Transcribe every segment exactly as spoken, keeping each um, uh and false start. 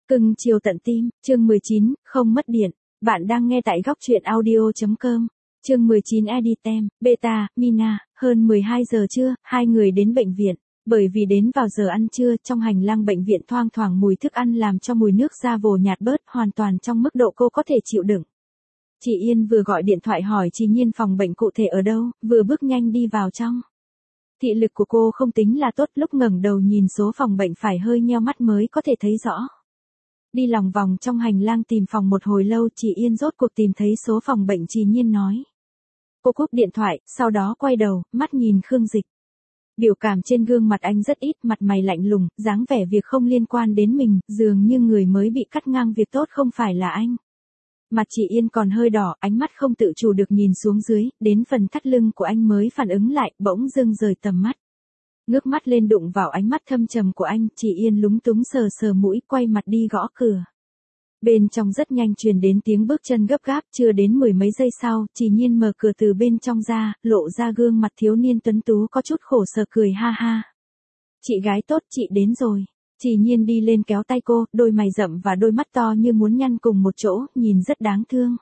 Cưng chiều tận tim, chương mười chín, không mất điện. Bạn đang nghe tại góc truyện audio chấm com. Chương mười chín Editem, Beta, Mina, hơn mười hai giờ trưa, hai người đến bệnh viện. Bởi vì đến vào giờ ăn trưa, trong hành lang bệnh viện thoang thoảng mùi thức ăn làm cho mùi nước da vồ nhạt bớt hoàn toàn trong mức độ cô có thể chịu đựng. Chị Yên vừa gọi điện thoại hỏi chị Nhiên phòng bệnh cụ thể ở đâu, vừa bước nhanh đi vào trong. Thị lực của cô không tính là tốt, lúc ngẩng đầu nhìn số phòng bệnh phải hơi nheo mắt mới có thể thấy rõ. Đi lòng vòng trong hành lang tìm phòng một hồi lâu, chị Yên rốt cuộc tìm thấy số phòng bệnh chị Nhiên nói. Cô cúp điện thoại, sau đó quay đầu, mắt nhìn Khương Dịch. Biểu cảm trên gương mặt anh rất ít, mặt mày lạnh lùng, dáng vẻ việc không liên quan đến mình, dường như người mới bị cắt ngang việc tốt không phải là anh. Mặt chị Yên còn hơi đỏ, ánh mắt không tự chủ được nhìn xuống dưới, đến phần thắt lưng của anh mới phản ứng lại, bỗng dưng rời tầm mắt. Ngước mắt lên đụng vào ánh mắt thâm trầm của anh, chị Yên lúng túng sờ sờ mũi, quay mặt đi gõ cửa. Bên trong rất nhanh truyền đến tiếng bước chân gấp gáp, chưa đến mười mấy giây sau, chị Nhiên mở cửa từ bên trong ra, lộ ra gương mặt thiếu niên tuấn tú có chút khổ sở cười ha ha. Chị gái tốt, chị đến rồi. Chị Nhiên đi lên kéo tay cô, đôi mày rậm và đôi mắt to như muốn nhăn cùng một chỗ, nhìn rất đáng thương.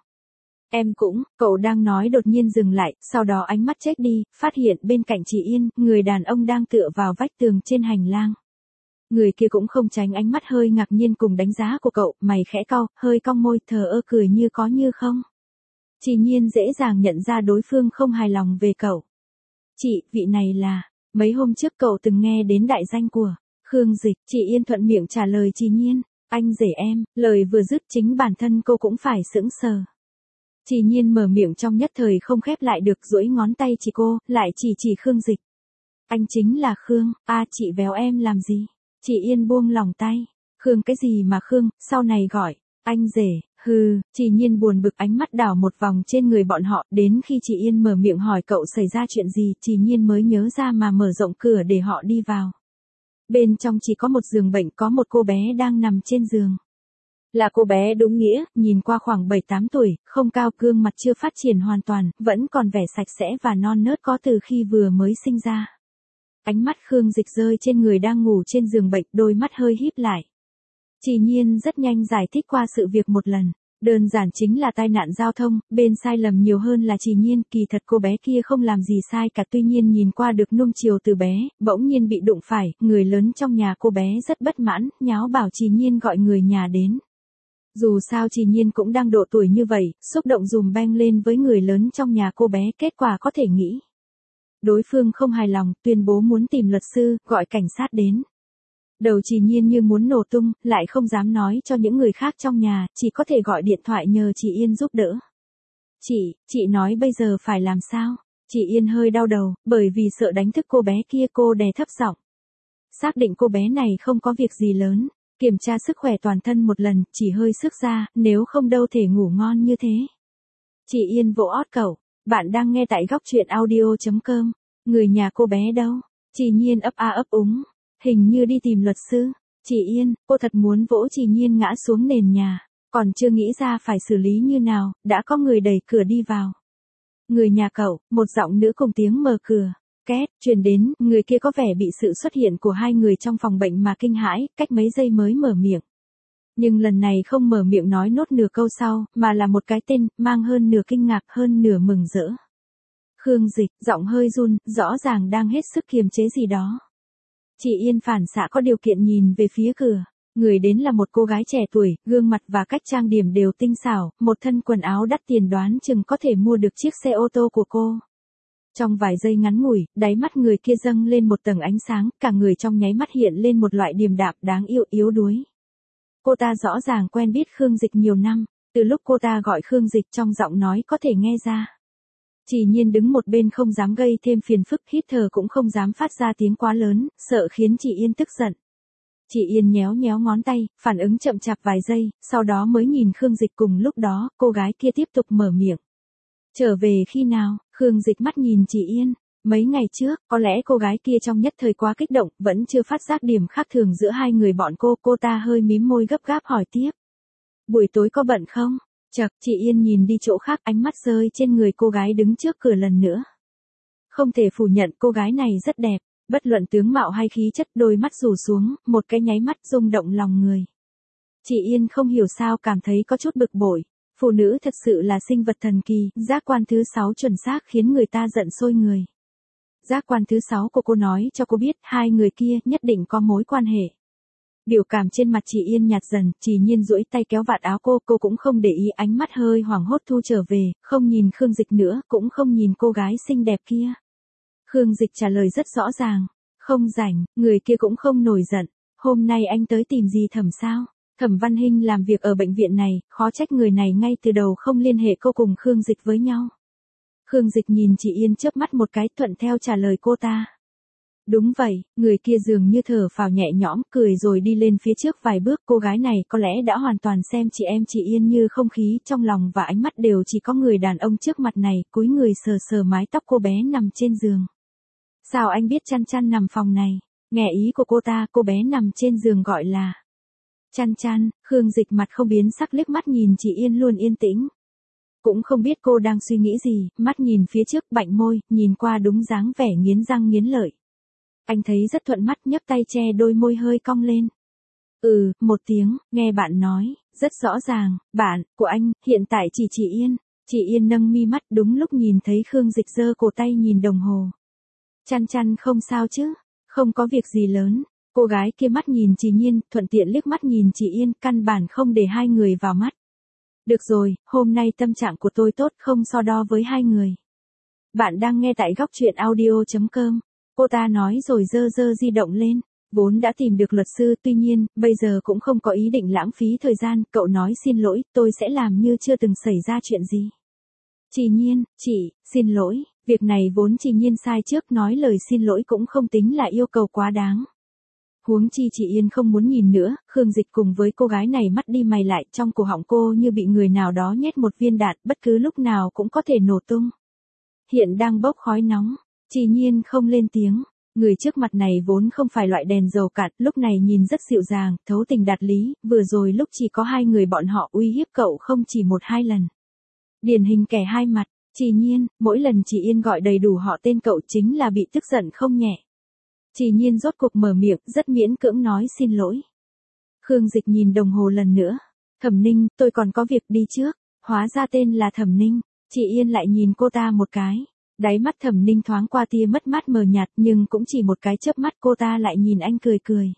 Em cũng, cậu đang nói đột nhiên dừng lại, sau đó ánh mắt chếch đi, phát hiện bên cạnh chị Yên, người đàn ông đang tựa vào vách tường trên hành lang. Người kia cũng không tránh ánh mắt hơi ngạc nhiên cùng đánh giá của cậu, mày khẽ cau, hơi cong môi, thờ ơ cười như có như không. Chị Nhiên dễ dàng nhận ra đối phương không hài lòng về cậu. Chị, vị này là, mấy hôm trước cậu từng nghe đến đại danh của Khương Dịch. Chị Yên thuận miệng trả lời chị Nhiên, anh rể em, lời vừa dứt chính bản thân cô cũng phải sững sờ. Chị Nhiên mở miệng trong nhất thời không khép lại được, duỗi ngón tay chỉ cô, lại chỉ chỉ Khương Dịch. Anh chính là Khương, a chị véo em làm gì? Chị Yên buông lòng tay. Khương cái gì mà Khương, sau này gọi, anh rể, hừ, chị Nhiên buồn bực ánh mắt đảo một vòng trên người bọn họ, đến khi chị Yên mở miệng hỏi cậu xảy ra chuyện gì, chị Nhiên mới nhớ ra mà mở rộng cửa để họ đi vào. Bên trong chỉ có một giường bệnh, có một cô bé đang nằm trên giường. Là cô bé đúng nghĩa, nhìn qua khoảng bảy tám tuổi, không cao, gương mặt chưa phát triển hoàn toàn, vẫn còn vẻ sạch sẽ và non nớt có từ khi vừa mới sinh ra. Ánh mắt Khương Dịch rơi trên người đang ngủ trên giường bệnh, đôi mắt hơi híp lại. Chị Nhiên rất nhanh giải thích qua sự việc một lần. Đơn giản chính là tai nạn giao thông, bên sai lầm nhiều hơn là chị Nhiên, kỳ thật cô bé kia không làm gì sai cả, tuy nhiên nhìn qua được nuông chiều từ bé, bỗng nhiên bị đụng phải, người lớn trong nhà cô bé rất bất mãn, nháo bảo chị Nhiên gọi người nhà đến. Dù sao chị Nhiên cũng đang độ tuổi như vậy, xúc động dùm beng lên với người lớn trong nhà cô bé, kết quả có thể nghĩ. Đối phương không hài lòng, tuyên bố muốn tìm luật sư, gọi cảnh sát đến. Đầu chị Nhiên như muốn nổ tung, lại không dám nói cho những người khác trong nhà, chỉ có thể gọi điện thoại nhờ chị Yên giúp đỡ. Chị, chị nói bây giờ phải làm sao? Chị Yên hơi đau đầu, bởi vì sợ đánh thức cô bé kia, cô đè thấp giọng. Xác định cô bé này không có việc gì lớn, kiểm tra sức khỏe toàn thân một lần, chỉ hơi sức ra, nếu không đâu thể ngủ ngon như thế. Chị Yên vỗ ót cậu, bạn đang nghe tại góc truyện audio chấm com. Người nhà cô bé đâu? Chị Nhiên ấp a ấp úng. Hình như đi tìm luật sư. Chị Yên, cô thật muốn vỗ chị Nhiên ngã xuống nền nhà. Còn chưa nghĩ ra phải xử lý như nào, đã có người đẩy cửa đi vào. Người nhà cậu, một giọng nữ cùng tiếng mở cửa. Két, truyền đến, người kia có vẻ bị sự xuất hiện của hai người trong phòng bệnh mà kinh hãi, cách mấy giây mới mở miệng. Nhưng lần này không mở miệng nói nốt nửa câu sau, mà là một cái tên, mang hơn nửa kinh ngạc hơn nửa mừng rỡ. Khương Dịch, giọng hơi run, rõ ràng đang hết sức kiềm chế gì đó. Chị Yên phản xạ có điều kiện nhìn về phía cửa. Người đến là một cô gái trẻ tuổi, gương mặt và cách trang điểm đều tinh xảo, một thân quần áo đắt tiền đoán chừng có thể mua được chiếc xe ô tô của cô. Trong vài giây ngắn ngủi, đáy mắt người kia dâng lên một tầng ánh sáng, cả người trong nháy mắt hiện lên một loại điềm đạm đáng yêu yếu đuối. Cô ta rõ ràng quen biết Khương Dịch nhiều năm, từ lúc cô ta gọi Khương Dịch trong giọng nói có thể nghe ra. Chị Nhiên đứng một bên không dám gây thêm phiền phức, hít thở cũng không dám phát ra tiếng quá lớn, sợ khiến chị Yên tức giận. Chị Yên nhéo nhéo ngón tay, phản ứng chậm chạp vài giây, sau đó mới nhìn Khương Dịch. Cùng lúc đó, cô gái kia tiếp tục mở miệng. Trở về khi nào? Khương Dịch mắt nhìn chị Yên. Mấy ngày trước, có lẽ cô gái kia trong nhất thời quá kích động, vẫn chưa phát giác điểm khác thường giữa hai người bọn cô, cô ta hơi mím môi gấp gáp hỏi tiếp. Buổi tối có bận không? Chậc, chị Yên nhìn đi chỗ khác, ánh mắt rơi trên người cô gái đứng trước cửa lần nữa. Không thể phủ nhận cô gái này rất đẹp, bất luận tướng mạo hay khí chất, đôi mắt rủ xuống, một cái nháy mắt rung động lòng người. Chị Yên không hiểu sao cảm thấy có chút bực bội. Phụ nữ thật sự là sinh vật thần kỳ, giác quan thứ sáu chuẩn xác khiến người ta giận sôi người. Giác quan thứ sáu của cô nói cho cô biết hai người kia nhất định có mối quan hệ. Biểu cảm trên mặt chị Yên nhạt dần, Chỉ Nhiên duỗi tay kéo vạt áo cô, cô cũng không để ý, ánh mắt hơi hoảng hốt thu trở về, không nhìn Khương Dịch nữa, cũng không nhìn cô gái xinh đẹp kia. Khương Dịch trả lời rất rõ ràng, không rảnh, người kia cũng không nổi giận, hôm nay anh tới tìm gì Thẩm sao? Thẩm Văn Hinh làm việc ở bệnh viện này, khó trách người này ngay từ đầu không liên hệ cô cùng Khương Dịch với nhau. Khương Dịch nhìn chị Yên chớp mắt một cái, thuận theo trả lời cô ta. Đúng vậy, người kia dường như thở phào nhẹ nhõm, cười rồi đi lên phía trước vài bước, cô gái này có lẽ đã hoàn toàn xem chị em chị Yên như không khí, trong lòng và ánh mắt đều chỉ có người đàn ông trước mặt này, cúi người sờ sờ mái tóc cô bé nằm trên giường. Sao anh biết Chăn Chăn nằm phòng này? Nghe ý của cô ta, cô bé nằm trên giường gọi là Chăn Chăn. Khương Dịch mặt không biến sắc liếc mắt nhìn chị Yên luôn yên tĩnh. Cũng không biết cô đang suy nghĩ gì, mắt nhìn phía trước, bạnh môi, nhìn qua đúng dáng vẻ nghiến răng nghiến lợi. Anh thấy rất thuận mắt, nhấc tay che đôi môi hơi cong lên. Ừ, một tiếng, nghe bạn nói, rất rõ ràng, bạn, của anh, hiện tại chỉ chị Yên. Chị Yên nâng mi mắt đúng lúc nhìn thấy Khương Dịch giơ cổ tay nhìn đồng hồ. Chăn Chăn không sao chứ, không có việc gì lớn. Cô gái kia mắt nhìn chị Nhiên, thuận tiện liếc mắt nhìn chị Yên, căn bản không để hai người vào mắt. Được rồi, hôm nay tâm trạng của tôi tốt, không so đo với hai người. Bạn đang nghe tại góc truyện audio chấm com. Cô ta nói rồi giơ giơ di động lên. Vốn đã tìm được luật sư, tuy nhiên, bây giờ cũng không có ý định lãng phí thời gian. Cậu nói xin lỗi, tôi sẽ làm như chưa từng xảy ra chuyện gì. Chị Nhiên, chị, xin lỗi. Việc này vốn chị Nhiên sai trước, nói lời xin lỗi cũng không tính là yêu cầu quá đáng. Huống chi chị Yên không muốn nhìn nữa, Khương Dịch cùng với cô gái này mắt đi mày lại, trong cổ họng cô như bị người nào đó nhét một viên đạn, bất cứ lúc nào cũng có thể nổ tung. Hiện đang bốc khói nóng, chị Nhiên không lên tiếng, người trước mặt này vốn không phải loại đèn dầu cạn, lúc này nhìn rất dịu dàng, thấu tình đạt lý, vừa rồi lúc chỉ có hai người bọn họ uy hiếp cậu không chỉ một hai lần. Điển hình kẻ hai mặt, chị Nhiên, mỗi lần chị Yên gọi đầy đủ họ tên cậu chính là bị tức giận không nhẹ. Chị Nhiên rốt cuộc mở miệng, rất miễn cưỡng nói xin lỗi. Khương Dịch nhìn đồng hồ lần nữa. Thẩm Ninh, tôi còn có việc đi trước. Hóa ra tên là Thẩm Ninh. Chị Yên lại nhìn cô ta một cái. Đáy mắt Thẩm Ninh thoáng qua tia mất mát mờ nhạt, nhưng cũng chỉ một cái chớp mắt, cô ta lại nhìn anh cười cười.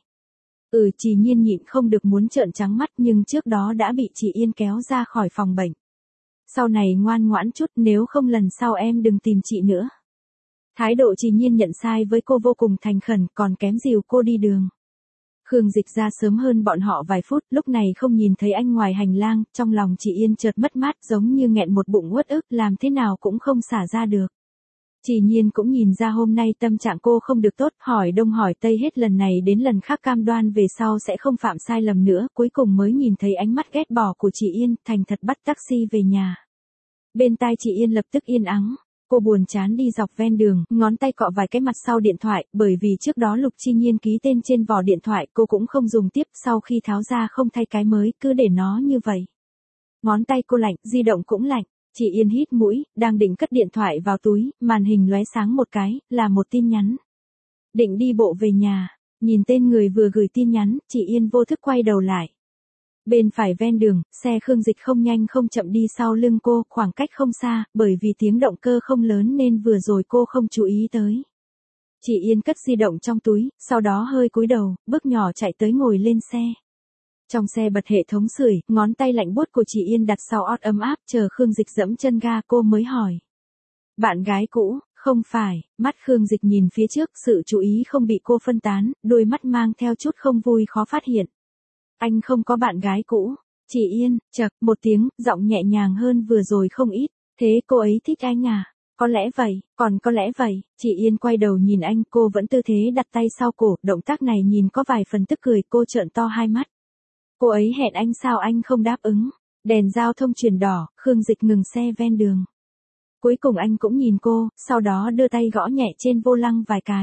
Ừ, chị Nhiên nhịn không được muốn trợn trắng mắt, nhưng trước đó đã bị chị Yên kéo ra khỏi phòng bệnh. Sau này ngoan ngoãn chút, nếu không lần sau em đừng tìm chị nữa. Thái độ chị Nhiên nhận sai với cô vô cùng thành khẩn, còn kém dìu cô đi đường. Khương Dịch ra sớm hơn bọn họ vài phút, lúc này không nhìn thấy anh ngoài hành lang, trong lòng chị Yên chợt mất mát, giống như nghẹn một bụng uất ức, làm thế nào cũng không xả ra được. Chị Nhiên cũng nhìn ra hôm nay tâm trạng cô không được tốt, hỏi đông hỏi tây hết lần này đến lần khác, cam đoan về sau sẽ không phạm sai lầm nữa, cuối cùng mới nhìn thấy ánh mắt ghét bỏ của chị Yên, thành thật bắt taxi về nhà. Bên tai chị Yên lập tức yên ắng. Cô buồn chán đi dọc ven đường, ngón tay cọ vài cái mặt sau điện thoại, bởi vì trước đó Lục Chi Nhiên ký tên trên vỏ điện thoại, cô cũng không dùng tiếp, sau khi tháo ra không thay cái mới, cứ để nó như vậy. Ngón tay cô lạnh, di động cũng lạnh, chị Yên hít mũi, đang định cất điện thoại vào túi, màn hình lóe sáng một cái, là một tin nhắn. Định đi bộ về nhà, nhìn tên người vừa gửi tin nhắn, chị Yên vô thức quay đầu lại. Bên phải ven đường, xe Khương Dịch không nhanh không chậm đi sau lưng cô, khoảng cách không xa, bởi vì tiếng động cơ không lớn nên vừa rồi cô không chú ý tới. Chị Yên cất di động trong túi, sau đó hơi cúi đầu, bước nhỏ chạy tới ngồi lên xe. Trong xe bật hệ thống sưởi, ngón tay lạnh buốt của chị Yên đặt sau ót ấm áp, chờ Khương Dịch dẫm chân ga cô mới hỏi. Bạn gái cũ, không phải, mắt Khương Dịch nhìn phía trước, sự chú ý không bị cô phân tán, đôi mắt mang theo chút không vui khó phát hiện. Anh không có bạn gái cũ. Chị Yên, chậc, một tiếng, giọng nhẹ nhàng hơn vừa rồi không ít. Thế cô ấy thích anh à? Có lẽ vậy, còn có lẽ vậy. Chị Yên quay đầu nhìn anh, cô vẫn tư thế đặt tay sau cổ, động tác này nhìn có vài phần tức cười, cô trợn to hai mắt. Cô ấy hẹn anh sao anh không đáp ứng? Đèn giao thông chuyển đỏ, Khương Dịch ngừng xe ven đường. Cuối cùng anh cũng nhìn cô, sau đó đưa tay gõ nhẹ trên vô lăng vài cái.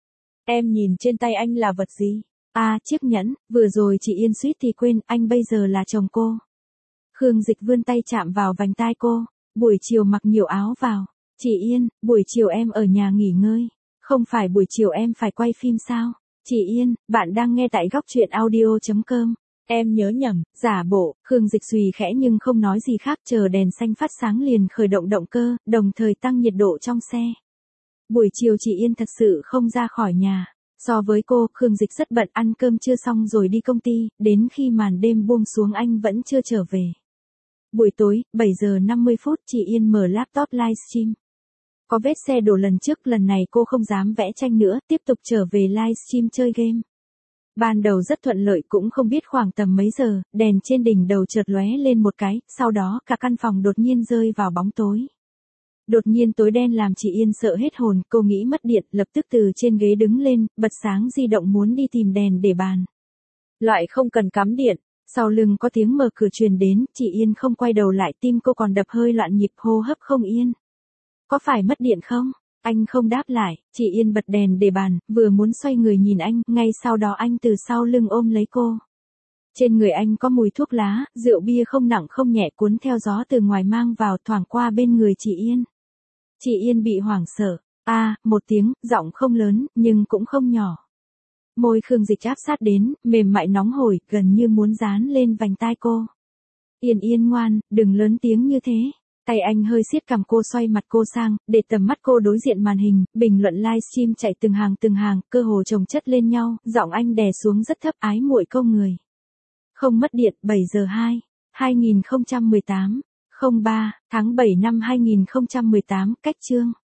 Em nhìn trên tay anh là vật gì? À, chiếc nhẫn, vừa rồi chị Yên suýt thì quên, anh bây giờ là chồng cô. Khương Dịch vươn tay chạm vào vành tai cô, buổi chiều mặc nhiều áo vào. Chị Yên, buổi chiều em ở nhà nghỉ ngơi, không phải buổi chiều em phải quay phim sao? Chị Yên, bạn đang nghe tại góc truyện audio chấm com. Em nhớ nhầm, giả bộ, Khương Dịch Xùy khẽ nhưng không nói gì khác, chờ đèn xanh phát sáng liền khởi động động cơ, đồng thời tăng nhiệt độ trong xe. Buổi chiều chị Yên thật sự không ra khỏi nhà. So với cô, Khương Dịch rất bận, ăn cơm chưa xong rồi đi công ty, đến khi màn đêm buông xuống anh vẫn chưa trở về. Buổi tối, bảy giờ năm mươi phút, chị Yên mở laptop livestream. Có vết xe đổ lần trước, lần này cô không dám vẽ tranh nữa, tiếp tục trở về livestream chơi game. Ban đầu rất thuận lợi, cũng không biết khoảng tầm mấy giờ, đèn trên đỉnh đầu chợt lóe lên một cái, sau đó cả căn phòng đột nhiên rơi vào bóng tối. Đột nhiên tối đen làm chị Yên sợ hết hồn, cô nghĩ mất điện, lập tức từ trên ghế đứng lên, bật sáng di động muốn đi tìm đèn để bàn. Loại không cần cắm điện, sau lưng có tiếng mở cửa truyền đến, chị Yên không quay đầu lại, tim cô còn đập hơi loạn nhịp, hô hấp không yên. Có phải mất điện không? Anh không đáp lại, chị Yên bật đèn để bàn, vừa muốn xoay người nhìn anh, ngay sau đó anh từ sau lưng ôm lấy cô. Trên người anh có mùi thuốc lá, rượu bia không nặng không nhẹ cuốn theo gió từ ngoài mang vào, thoảng qua bên người chị Yên. Chị Yên bị hoảng sợ, a à, một tiếng, giọng không lớn, nhưng cũng không nhỏ. Môi Khương Dịch áp sát đến, mềm mại nóng hổi, gần như muốn dán lên vành tai cô. Yên Yên ngoan, đừng lớn tiếng như thế. Tay anh hơi siết cằm cô, xoay mặt cô sang, để tầm mắt cô đối diện màn hình, bình luận livestream chạy từng hàng từng hàng, cơ hồ chồng chất lên nhau, giọng anh đè xuống rất thấp, ái muội câu người. Không mất điện, bảy giờ hai, hai nghìn không trăm mười tám, không ba, tháng bảy năm hai nghìn không trăm mười tám, cách chương.